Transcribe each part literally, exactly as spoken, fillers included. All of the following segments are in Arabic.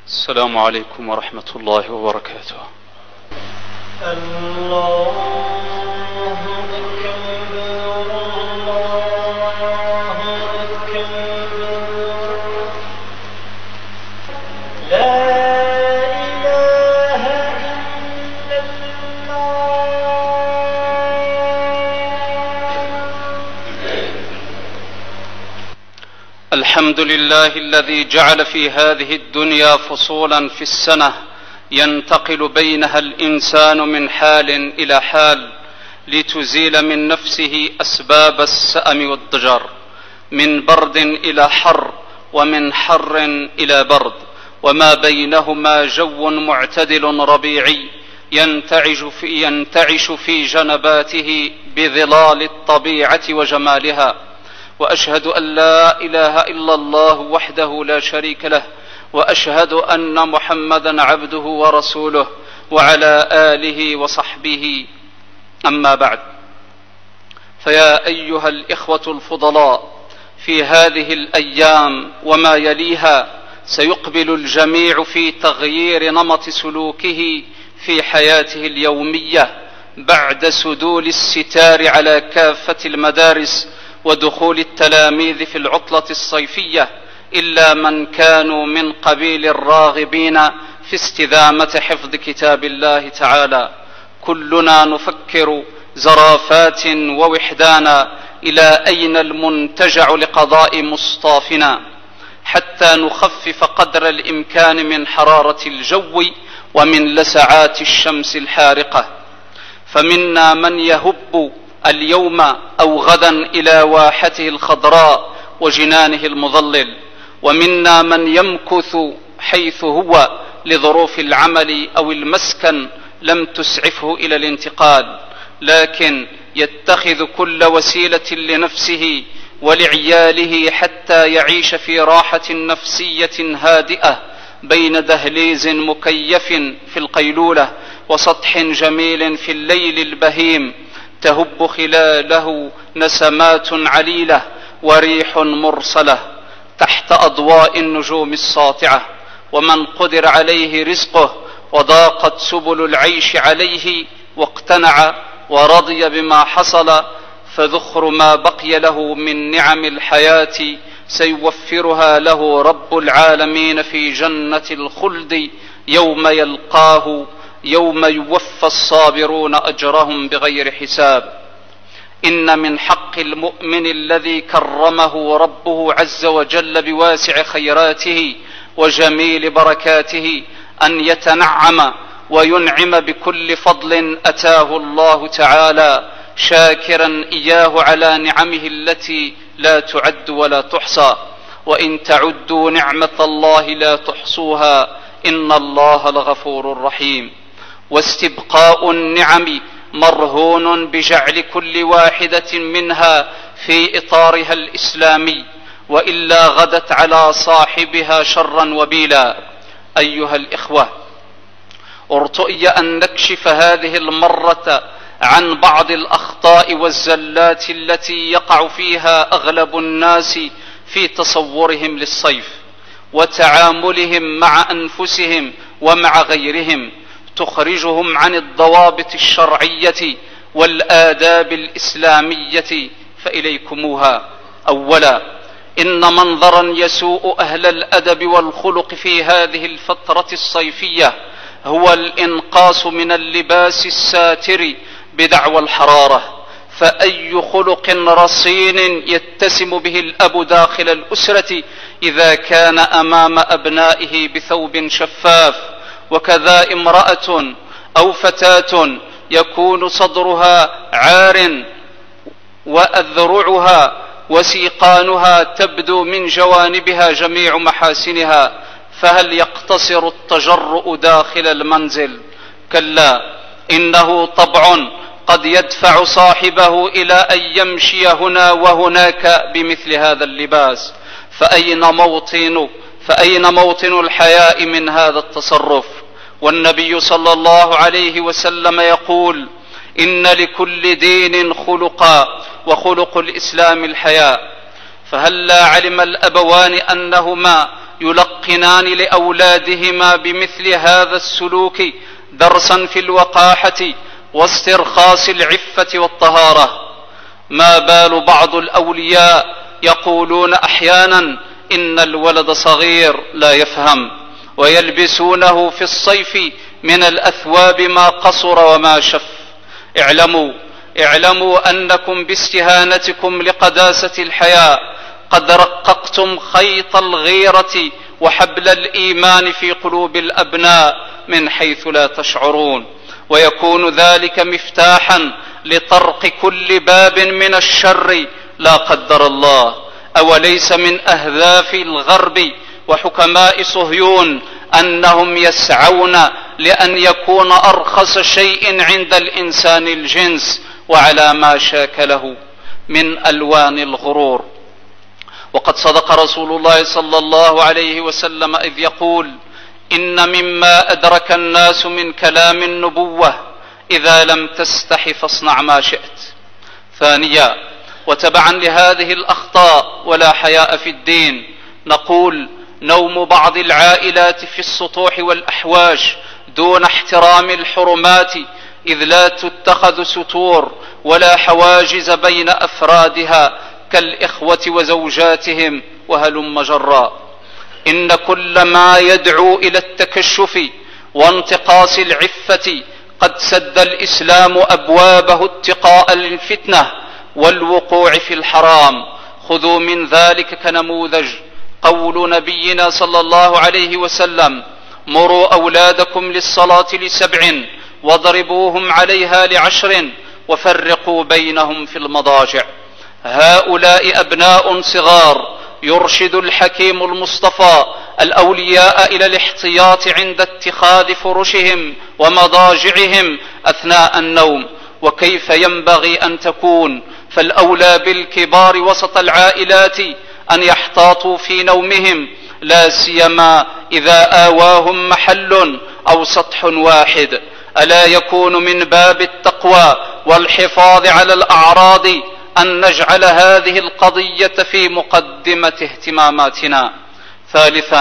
السلام عليكم ورحمة الله وبركاته. الله أكبر الله أكبر لا إله إلا الله. الحمد لله الذي جعل في هذه الدنيا فصولا في السنة ينتقل بينها الإنسان من حال إلى حال لتزيل من نفسه أسباب السأم والضجر، من برد إلى حر ومن حر إلى برد، وما بينهما جو معتدل ربيعي ينتعش في, ينتعش في جنباته بظلال الطبيعة وجمالها. وأشهد أن لا إله إلا الله وحده لا شريك له، وأشهد أن محمدا عبده ورسوله وعلى آله وصحبه. أما بعد، فيا أيها الإخوة الفضلاء، في هذه الأيام وما يليها سيقبل الجميع في تغيير نمط سلوكه في حياته اليومية بعد سدول الستار على كافة المدارس ودخول التلاميذ في العطلة الصيفية، إلا من كانوا من قبيل الراغبين في استدامة حفظ كتاب الله تعالى. كلنا نفكر زرافات ووحدانا إلى أين المنتجع لقضاء مصطافنا، حتى نخفف قدر الإمكان من حرارة الجو ومن لسعات الشمس الحارقة. فمنا من يهب اليوم أو غدا إلى واحته الخضراء وجنانه المظلل، ومنا من يمكث حيث هو لظروف العمل أو المسكن لم تسعفه إلى الانتقال، لكن يتخذ كل وسيلة لنفسه ولعياله حتى يعيش في راحة نفسية هادئة بين دهليز مكيف في القيلولة وسطح جميل في الليل البهيم تهب خلاله نسمات عليلة وريح مرسلة تحت أضواء النجوم الساطعة. ومن قدر عليه رزقه وضاقت سبل العيش عليه واقتنع ورضي بما حصل، فذخر ما بقي له من نعم الحياة سيوفرها له رب العالمين في جنة الخلد يوم يلقاه، يوم يوفى الصابرون أجرهم بغير حساب. إن من حق المؤمن الذي كرمه ربه عز وجل بواسع خيراته وجميل بركاته أن يتنعم وينعم بكل فضل أتاه الله تعالى، شاكرا إياه على نعمه التي لا تعد ولا تحصى. وإن تعدوا نعمة الله لا تحصوها إن الله لغفور رحيم. واستبقاء النعم مرهون بجعل كل واحدة منها في إطارها الإسلامي، وإلا غدت على صاحبها شرا وبيلا. أيها الإخوة، ارتئي أن نكشف هذه المرة عن بعض الأخطاء والزلات التي يقع فيها أغلب الناس في تصورهم للصيف وتعاملهم مع أنفسهم ومع غيرهم، تخرجهم عن الضوابط الشرعية والآداب الإسلامية، فإليكموها. أولا، إن منظرا يسوء أهل الأدب والخلق في هذه الفترة الصيفية هو الإنقاص من اللباس الساتر بدعوى الحرارة. فأي خلق رصين يتسم به الأب داخل الأسرة إذا كان أمام أبنائه بثوب شفاف؟ وكذا امرأة أو فتاة يكون صدرها عار وأذرعها وسيقانها تبدو من جوانبها جميع محاسنها، فهل يقتصر التجرؤ داخل المنزل؟ كلا، إنه طبع قد يدفع صاحبه إلى أن يمشي هنا وهناك بمثل هذا اللباس. فأين موطن فأين موطن الحياء من هذا التصرف؟ والنبي صلى الله عليه وسلم يقول: إن لكل دين خلقا وخلق الإسلام الحياء. فهلا علم الأبوان أنهما يلقنان لأولادهما بمثل هذا السلوك درسا في الوقاحة واسترخاص العفة والطهارة. ما بال بعض الأولياء يقولون أحيانا إن الولد صغير لا يفهم، ويلبسونه في الصيف من الأثواب ما قصر وما شف. اعلموا اعلموا أنكم باستهانتكم لقداسة الحياة قد رققتم خيط الغيرة وحبل الإيمان في قلوب الأبناء من حيث لا تشعرون، ويكون ذلك مفتاحا لطرق كل باب من الشر لا قدر الله. أوليس من أهداف الغرب وحكماء صهيون أنهم يسعون لأن يكون أرخص شيء عند الإنسان الجنس وعلى ما شاكله من ألوان الغرور؟ وقد صدق رسول الله صلى الله عليه وسلم إذ يقول: إن مما أدرك الناس من كلام النبوة إذا لم تستح فاصنع ما شئت. ثانيا، وتبعا لهذه الأخطاء ولا حياء في الدين، نقول: نوم بعض العائلات في السطوح والأحواش دون احترام الحرمات، إذ لا تتخذ ستور ولا حواجز بين أفرادها كالإخوة وزوجاتهم وهلم جرا. إن كل ما يدعو إلى التكشف وانتقاص العفة قد سد الإسلام أبوابه اتقاء الفتنة والوقوع في الحرام. خذوا من ذلك كنموذج قول نبينا صلى الله عليه وسلم: مروا أولادكم للصلاة لسبع واضربوهم عليها لعشر وفرقوا بينهم في المضاجع. هؤلاء أبناء صغار يرشد الحكيم المصطفى الأولياء إلى الاحتياط عند اتخاذ فرشهم ومضاجعهم أثناء النوم، وكيف ينبغي أن تكون. فالأولى بالكبار وسط العائلات أن يحتاطوا في نومهم، لا سيما إذا آواهم محل أو سطح واحد. ألا يكون من باب التقوى والحفاظ على الأعراض أن نجعل هذه القضية في مقدمة اهتماماتنا. ثالثا،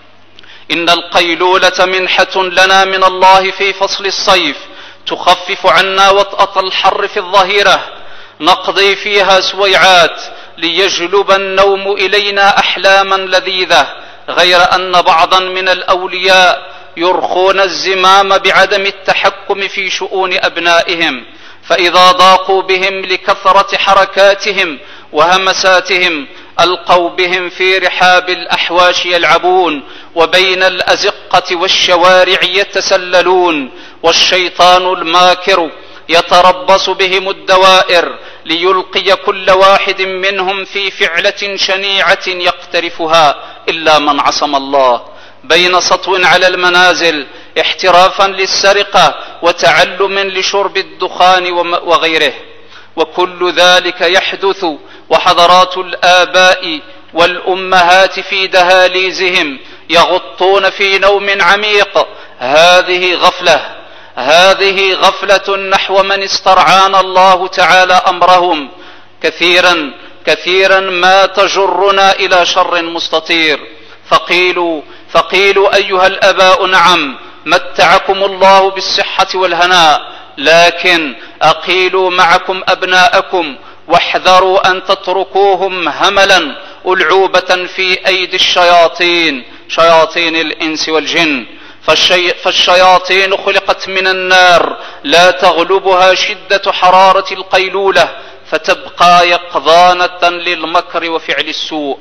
إن القيلولة منحة لنا من الله في فصل الصيف تخفف عنا وطأة الحر في الظهيرة، نقضي فيها سويعات ليجلب النوم إلينا أحلاما لذيذة، غير أن بعضا من الأولياء يرخون الزمام بعدم التحكم في شؤون أبنائهم، فإذا ضاقوا بهم لكثرة حركاتهم وهمساتهم ألقوا بهم في رحاب الأحواش يلعبون، وبين الأزقة والشوارع يتسللون، والشيطان الماكر يتربص بهم الدوائر ليلقي كل واحد منهم في فعلة شنيعة يقترفها إلا من عصم الله، بين سطو على المنازل احترافا للسرقة وتعلم لشرب الدخان وغيره. وكل ذلك يحدث وحضرات الآباء والأمهات في دهاليزهم يغطون في نوم عميق. هذه غفلة هذه غفلة نحو من استرعانا الله تعالى أمرهم. كثيرا كثيرا ما تجرنا إلى شر مستطير. فقيلوا فقيلوا أيها الآباء: نعم، متعكم الله بالصحة والهناء، لكن أقيلوا معكم أبناءكم واحذروا أن تتركوهم هملا ألعوبة في أيدي الشياطين، شياطين الإنس والجن. فالشي فالشياطين خلقت من النار لا تغلبها شدة حرارة القيلولة، فتبقى يقظانة للمكر وفعل السوء.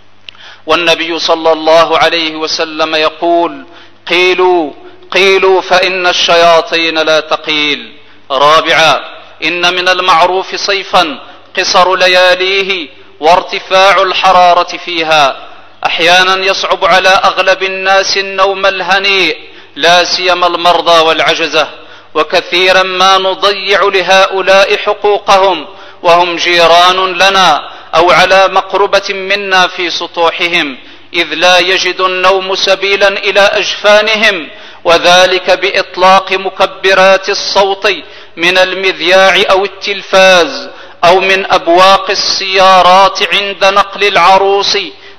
والنبي صلى الله عليه وسلم يقول: قيلوا قيلوا فإن الشياطين لا تقيل. رابعا، إن من المعروف صيفا قصر لياليه وارتفاع الحرارة فيها. أحيانا يصعب على أغلب الناس النوم الهنيء، لا سيما المرضى والعجزة، وكثيرا ما نضيع لهؤلاء حقوقهم وهم جيران لنا أو على مقربة منا في سطوحهم، إذ لا يجد النوم سبيلا إلى أجفانهم، وذلك بإطلاق مكبرات الصوت من المذياع أو التلفاز أو من أبواق السيارات عند نقل العروس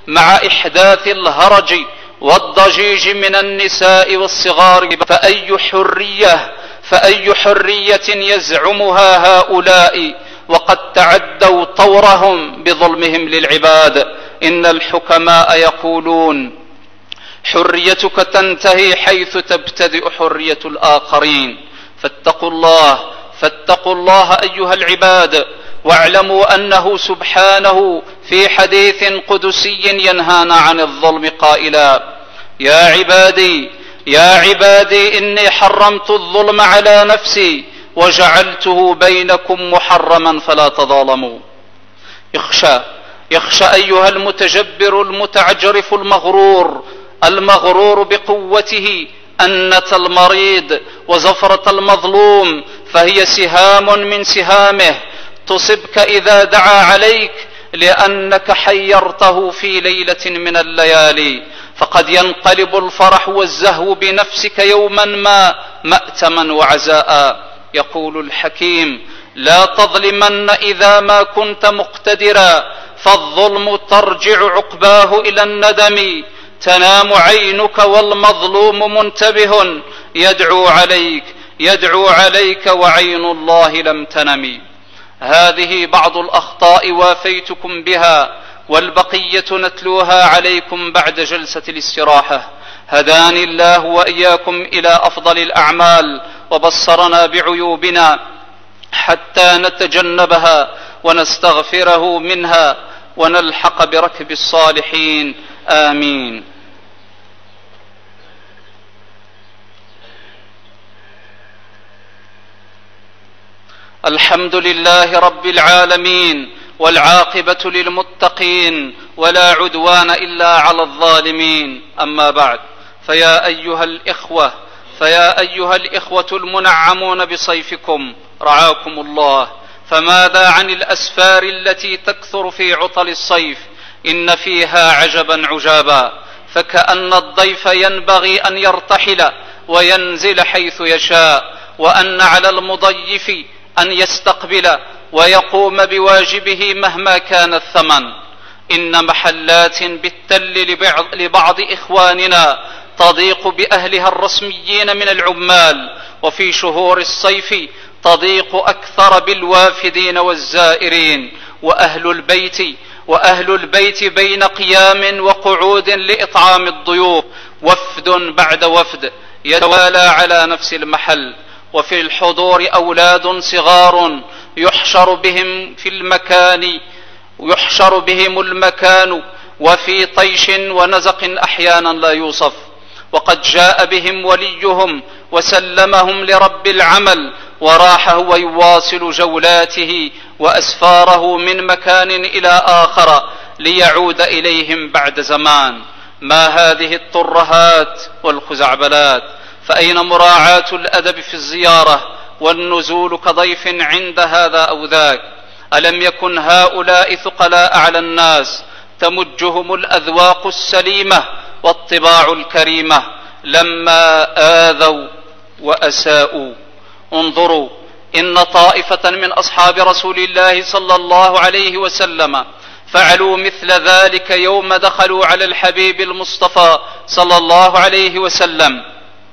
مع إحداث الهرج والضجيج من النساء والصغار، فأي حرية فأي حرية يزعمها هؤلاء وقد تعدوا طورهم بظلمهم للعباد؟ إن الحكماء يقولون: حريتك تنتهي حيث تبتدئ حرية الآخرين. فاتقوا الله فاتقوا الله أيها العباد، واعلموا أنه سبحانه في حديث قدسي ينهانا عن الظلم قائلا: يا عبادي يا عبادي إني حرمت الظلم على نفسي وجعلته بينكم محرما فلا تظالموا. يخشى يخشى أيها المتجبر المتعجرف المغرور المغرور بقوته أنة المريض وزفرة المظلوم، فهي سهام من سهامه تصبك إذا دعا عليك لأنك حيرته في ليلة من الليالي، فقد ينقلب الفرح والزهو بنفسك يوما ما مأتما وعزاء. يقول الحكيم: لا تظلمن إذا ما كنت مقتدرا، فالظلم ترجع عقباه إلى الندم. تنام عينك والمظلوم منتبه، يدعو عليك يدعو عليك وعين الله لم تنم. هذه بعض الأخطاء وافيتكم بها، والبقية نتلوها عليكم بعد جلسة الاستراحة. هداني الله وإياكم إلى أفضل الأعمال وبصرنا بعيوبنا حتى نتجنبها ونستغفره منها ونلحق بركب الصالحين. آمين. الحمد لله رب العالمين، والعاقبة للمتقين، ولا عدوان إلا على الظالمين. أما بعد، فيا أيها الإخوة فيا أيها الإخوة المنعمون بصيفكم رعاكم الله، فماذا عن الأسفار التي تكثر في عطل الصيف؟ إن فيها عجبا عجابا، فكأن الضيف ينبغي أن يرتحل وينزل حيث يشاء، وأن على المضيف أن يستقبل ويقوم بواجبه مهما كان الثمن. إن محلات بالتل لبعض إخواننا تضيق بأهلها الرسميين من العمال، وفي شهور الصيف تضيق أكثر بالوافدين والزائرين، وأهل البيت وأهل البيت بين قيام وقعود لإطعام الضيوف، وفد بعد وفد يتوالى على نفس المحل، وفي الحضور أولاد صغار يحشر بهم في المكان يحشر بهم المكان وفي طيش ونزق أحيانا لا يوصف، وقد جاء بهم وليهم وسلمهم لرب العمل، وراح هو يواصل جولاته وأسفاره من مكان إلى آخر ليعود إليهم بعد زمان. ما هذه الترهات والخزعبلات؟ فأين مراعاة الأدب في الزيارة والنزول كضيف عند هذا أو ذاك؟ ألم يكن هؤلاء ثقلاء على الناس تمجهم الأذواق السليمة والطباع الكريمة لما آذوا وأساءوا؟ انظروا، إن طائفة من أصحاب رسول الله صلى الله عليه وسلم فعلوا مثل ذلك يوم دخلوا على الحبيب المصطفى صلى الله عليه وسلم،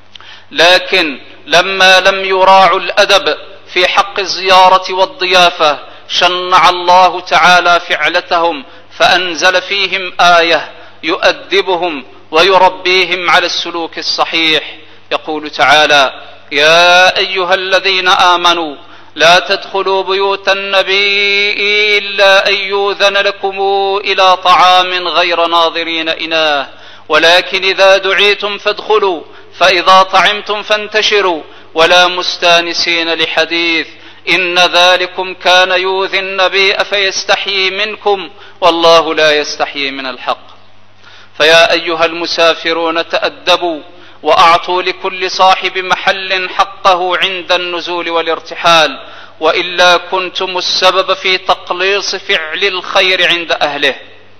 لكن لما لم يراعوا الأدب في حق الزيارة والضيافة شنع الله تعالى فعلتهم، فأنزل فيهم آية يؤدبهم ويربيهم على السلوك الصحيح. يقول تعالى: يا أيها الذين آمنوا لا تدخلوا بيوت النبي إلا أن يؤذن لكم إلى طعام غير ناظرين إناه، ولكن إذا دعيتم فادخلوا، فإذا طعمتم فانتشروا، ولا مستانسين لحديث، إن ذلكم كان يؤذي النبي فيستحيي منكم، والله لا يستحيي من الحق. فيا أيها المسافرون تأدبوا، وأعطوا لكل صاحب محل حقه عند النزول والارتحال، وإلا كنتم السبب في تقليص فعل الخير عند أهله.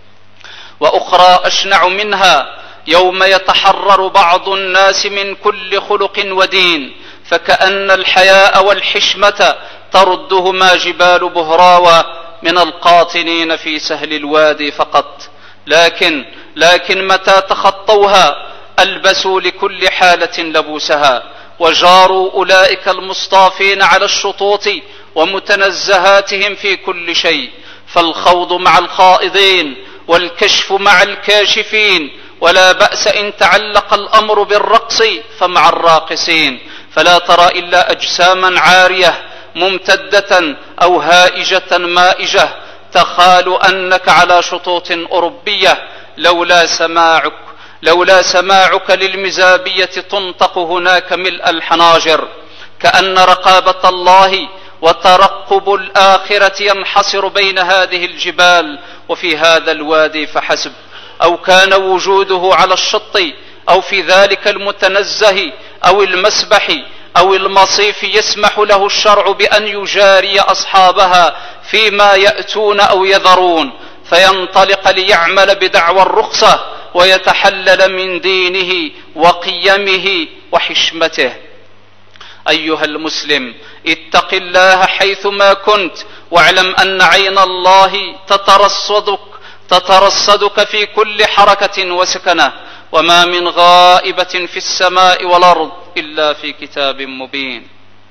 وأخرى أشنع منها، يوم يتحرر بعض الناس من كل خلق ودين، فكأن الحياء والحشمة تردهما جبال بهراوى من القاطنين في سهل الوادي فقط، لكن لكن متى تخطوها ألبسوا لكل حالة لبوسها، وجاروا أولئك المصطافين على الشطوط ومتنزهاتهم في كل شيء، فالخوض مع الخائضين والكشف مع الكاشفين، ولا بأس إن تعلق الأمر بالرقص فمع الراقصين، فلا ترى إلا أجساما عارية ممتدة أو هائجة مائجة، تخال أنك على شطوط أوروبية، لولا سماعك لولا سماعك للمزابية تنطق هناك ملء الحناجر، كأن رقابة الله وترقب الآخرة ينحصر بين هذه الجبال وفي هذا الوادي فحسب، أو كان وجوده على الشط أو في ذلك المتنزه أو المسبح أو المصيف يسمح له الشرع بأن يجاري أصحابها فيما يأتون أو يذرون، فينطلق ليعمل بدعوى الرخصة ويتحلل من دينه وقيمه وحشمته. أيها المسلم، اتق الله حيثما كنت، واعلم أن عين الله تترصدك تترصدك في كل حركة وسكنة، وما من غائبة في السماء والأرض إلا في كتاب مبين.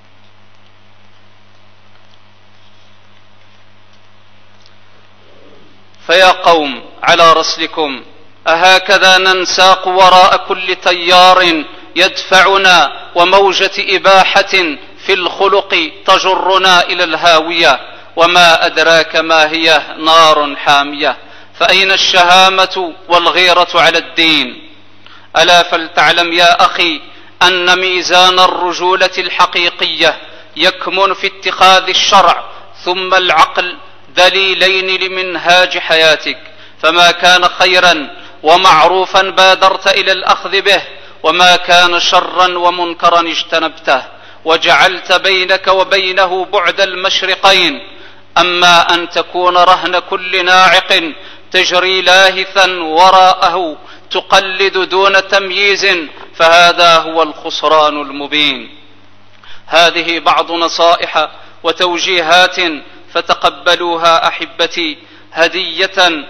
فيا قوم على رسلكم، أهكذا ننساق وراء كل تيار يدفعنا وموجة إباحة في الخلق تجرنا إلى الهاوية، وما أدراك ما هي نار حامية، فأين الشهامة والغيرة على الدين؟ ألا فلتعلم يا أخي أن ميزان الرجولة الحقيقية يكمن في اتخاذ الشرع ثم العقل دليلين لمنهاج حياتك، فما كان خيرا ومعروفا بادرت إلى الأخذ به، وما كان شرا ومنكرا اجتنبته، وجعلت بينك وبينه بعد المشرقين. أما أن تكون رهن كل ناعق تجري لاهثا وراءه تقلد دون تمييز، فهذا هو الخسران المبين. هذه بعض نصائح وتوجيهات فتقبلوها أحبتي هدية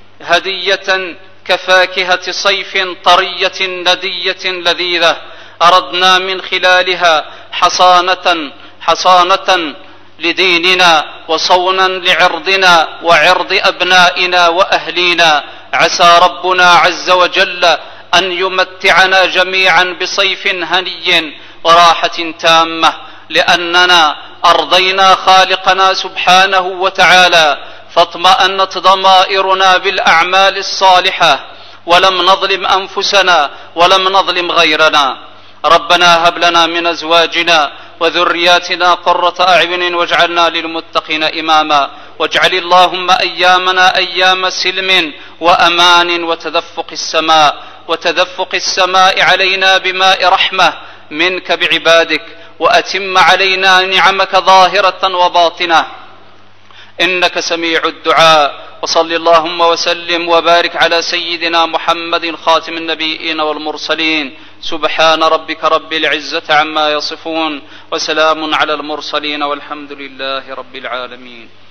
هدية كفاكهة صيف طرية ندية لذيذة، أردنا من خلالها حصانة حصانة لديننا وصونا لعرضنا وعرض أبنائنا وأهلينا. عسى ربنا عز وجل أن يمتعنا جميعا بصيف هني وراحة تامة، لأننا أرضينا خالقنا سبحانه وتعالى، فاطمأنت ضمائرنا بالأعمال الصالحة، ولم نظلم أنفسنا ولم نظلم غيرنا. ربنا هب لنا من أزواجنا وذرياتنا قرة أعين واجعلنا للمتقين إماما، واجعل اللهم أيامنا أيام سلم وأمان وتدفق السماء وتدفق السماء علينا بماء رحمة منك بعبادك، وأتم علينا نعمك ظاهرة وباطنة، إنك سميع الدعاء. وصل اللهم وسلم وبارك على سيدنا محمد خاتم النبيين والمرسلين. سبحان ربك رب العزة عما يصفون، وسلام على المرسلين، والحمد لله رب العالمين.